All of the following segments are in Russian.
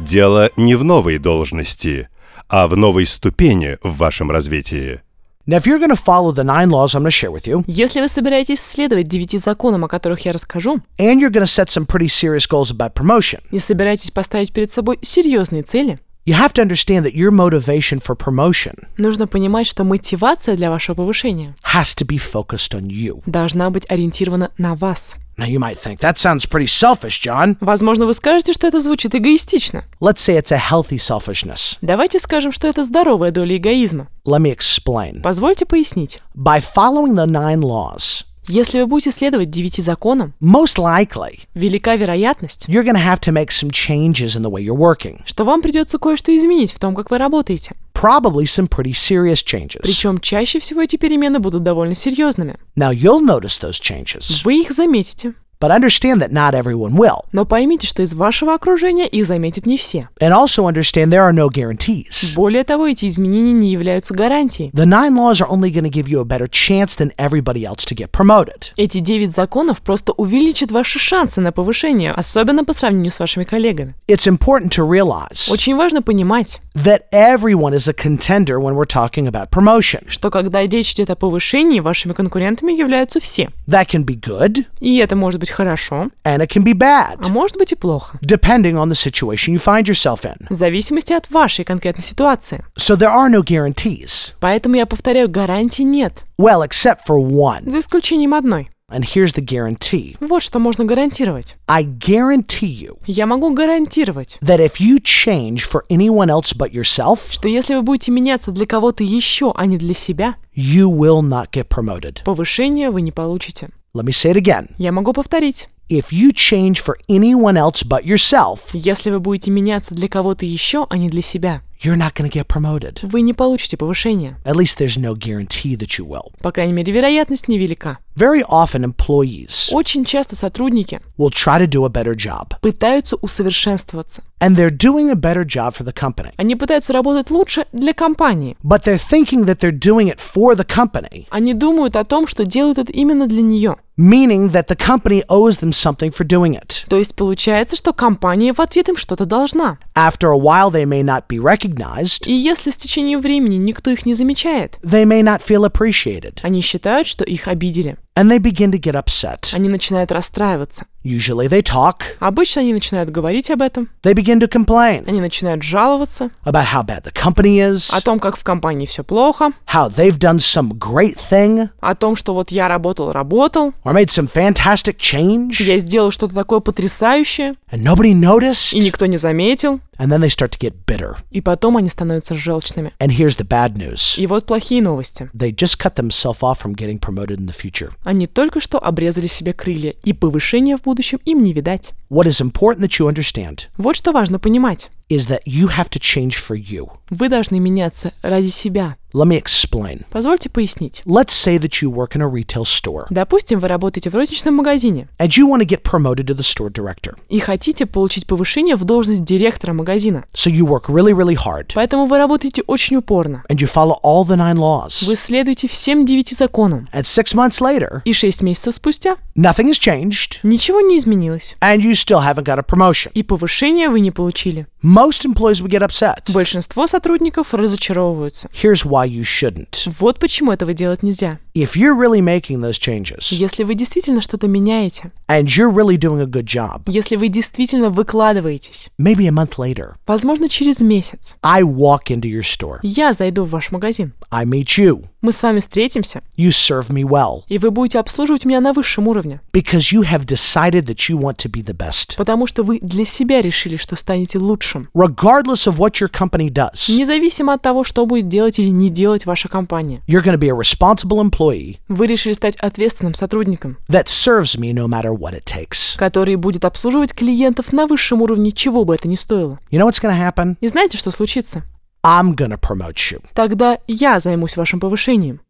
Дело не в новой должности, а в новой ступени в вашем развитии. Now, if you're going to follow the 9 laws I'm going to share with you, Если вы собираетесь следовать 9 законам, о которых я расскажу, and you're going to set some pretty serious goals about promotion, и собираетесь поставить перед собой серьезные цели, you have to understand that your motivation for promotion нужно понимать, что мотивация для вашего повышения has to be focused on you. должна быть ориентирована на вас. Now, you might think, that sounds pretty selfish, John. Возможно, вы скажете, что это звучит эгоистично. Let's say it's a healthy selfishness. Давайте скажем, что это здоровая доля эгоизма. Let me explain. Позвольте пояснить. By following the 9 laws, Если вы будете следовать 9 законам, most likely, велика вероятность, you're going to have to make some changes in the way you're working. что вам придется кое-что изменить в том, как вы работаете. Probably some pretty serious changes. Причем чаще всего эти перемены будут довольно серьезными. Now, you'll notice those changes, Вы их заметите. but understand that not everyone will. Но поймите, что из вашего окружения их заметят не все. And also understand there are no guarantees. Более того, эти изменения не являются гарантией. The 9 laws are only going to give you a better chance than everybody else to get promoted. Эти 9 законов просто увеличат ваши шансы на повышение, особенно по сравнению с вашими коллегами. It's important to realize Очень важно понимать, that everyone is a contender when we're talking about promotion. что когда речь идет о повышении, вашими конкурентами являются все. That can be good, И это может быть хорошо, and it can be а bad, может быть и плохо, depending on the situation you find yourself in. в зависимости от вашей конкретной ситуации. So there are no guarantees. Поэтому я повторяю, гарантий нет, Well, except for one. за исключением одной. And here's the guarantee. Вот что можно гарантировать. I guarantee you Я могу гарантировать, that if you change for anyone else but yourself, что если вы будете меняться для кого-то еще, а не для себя, you will not get promoted. повышения вы не получите. Let me say it again. Я могу повторить. If you change for anyone else but yourself, Если вы будете меняться для кого-то еще, а не для себя, you're not going to get promoted. вы не получите повышения. At least there's no guarantee that you will. По крайней мере, вероятность невелика. Very often employees Очень часто сотрудники will try to do a better job, пытаются усовершенствоваться. and they're doing a better job for the company. Они пытаются работать лучше для компании. But they're thinking that they're doing it for the company, Они думают о том, что делают это именно для нее. meaning that the company owes them something for doing it. То есть получается, что компания в ответ им что-то должна. After a while, they may not be recognized. И если с течением времени никто их не замечает, They may not feel appreciated, они считают, что их обидели. and they begin to get upset. Они начинают расстраиваться. Usually they talk, Обычно они начинают говорить об этом. they begin to complain Они начинают жаловаться about how bad the company is, о том, как в компании все плохо, how they've done some great thing, о том, что вот я работал, or made some fantastic change, я сделал что-то такое потрясающее, and nobody noticed, и никто не заметил, and then they start to get bitter. и потом они становятся желчными. And here's the bad news. И вот плохие новости. They just cut themselves off from getting promoted in the future. Они только что обрезали себе крылья, и повышения в будущем им не видать. What is important that you understand Вот что важно понимать. is that you have to change for you. Вы должны меняться ради себя. Let me explain. Позвольте пояснить. Let's say that you work in a retail store, Допустим, вы работаете в розничном магазине and you want to get promoted to the store director. и хотите получить повышение в должность директора магазина. So you work really, really hard, Поэтому вы работаете очень упорно. and you follow all the 9 laws. Вы следуете всем 9 законам. And 6 months later, И 6 месяцев спустя nothing has changed, ничего не изменилось. and you still haven't got a promotion. И повышения вы не получили. Most employees would get upset. Большинство сотрудников разочаровываются. Here's why you shouldn't. Вот почему этого делать нельзя. If you're really making those changes, Если вы действительно что-то меняете, and you're really doing a good job, если вы действительно выкладываетесь, maybe a month later, возможно, через месяц, I walk into your store. я зайду в ваш магазин. I meet you. Мы с вами встретимся, You serve me well и вы будете обслуживать меня на высшем уровне, because you have decided that you want to be the best. потому что вы для себя решили, что станете лучшим. Regardless of what your company does, Независимо от того, что будет делать или не делать ваша компания. you're going to be a responsible employee Вы решили стать ответственным сотрудником, that serves me no matter what it takes. который будет обслуживать клиентов на высшем уровне, чего бы это ни стоило. You know what's going to happen? И знаете, что случится? I'm going to promote you. Тогда я займусь вашим повышением.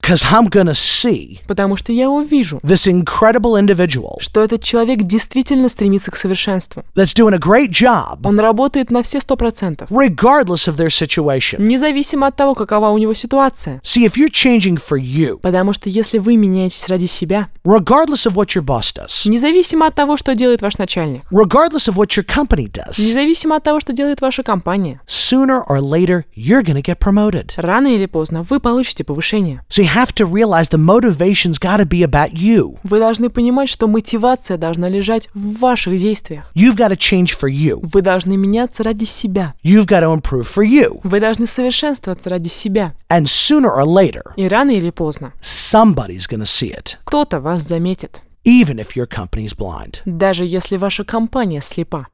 Because I'm gonna see Потому что я увижу, this incredible individual что этот человек действительно стремится к совершенству. that's doing a great job Он работает на все 100%, regardless of their situation. независимо от того, какова у него ситуация. See, if you're changing for you, Потому что если вы меняетесь ради себя, regardless of what your boss does, независимо от того, что делает ваш начальник, regardless of what your company does, независимо от того, что делает ваша компания, sooner or later, you're going to get promoted. рано или поздно вы получите повышение. So you have to realize the motivation's got to be about you. Вы должны понимать, что мотивация должна лежать в ваших действиях. You've got to change for you. Вы должны меняться ради себя. You've got to improve for you. Вы должны совершенствоваться ради себя. And sooner or later, И рано или поздно somebody's going to see it, кто-то вас заметит, even if your company's blind. даже если ваша компания слепа.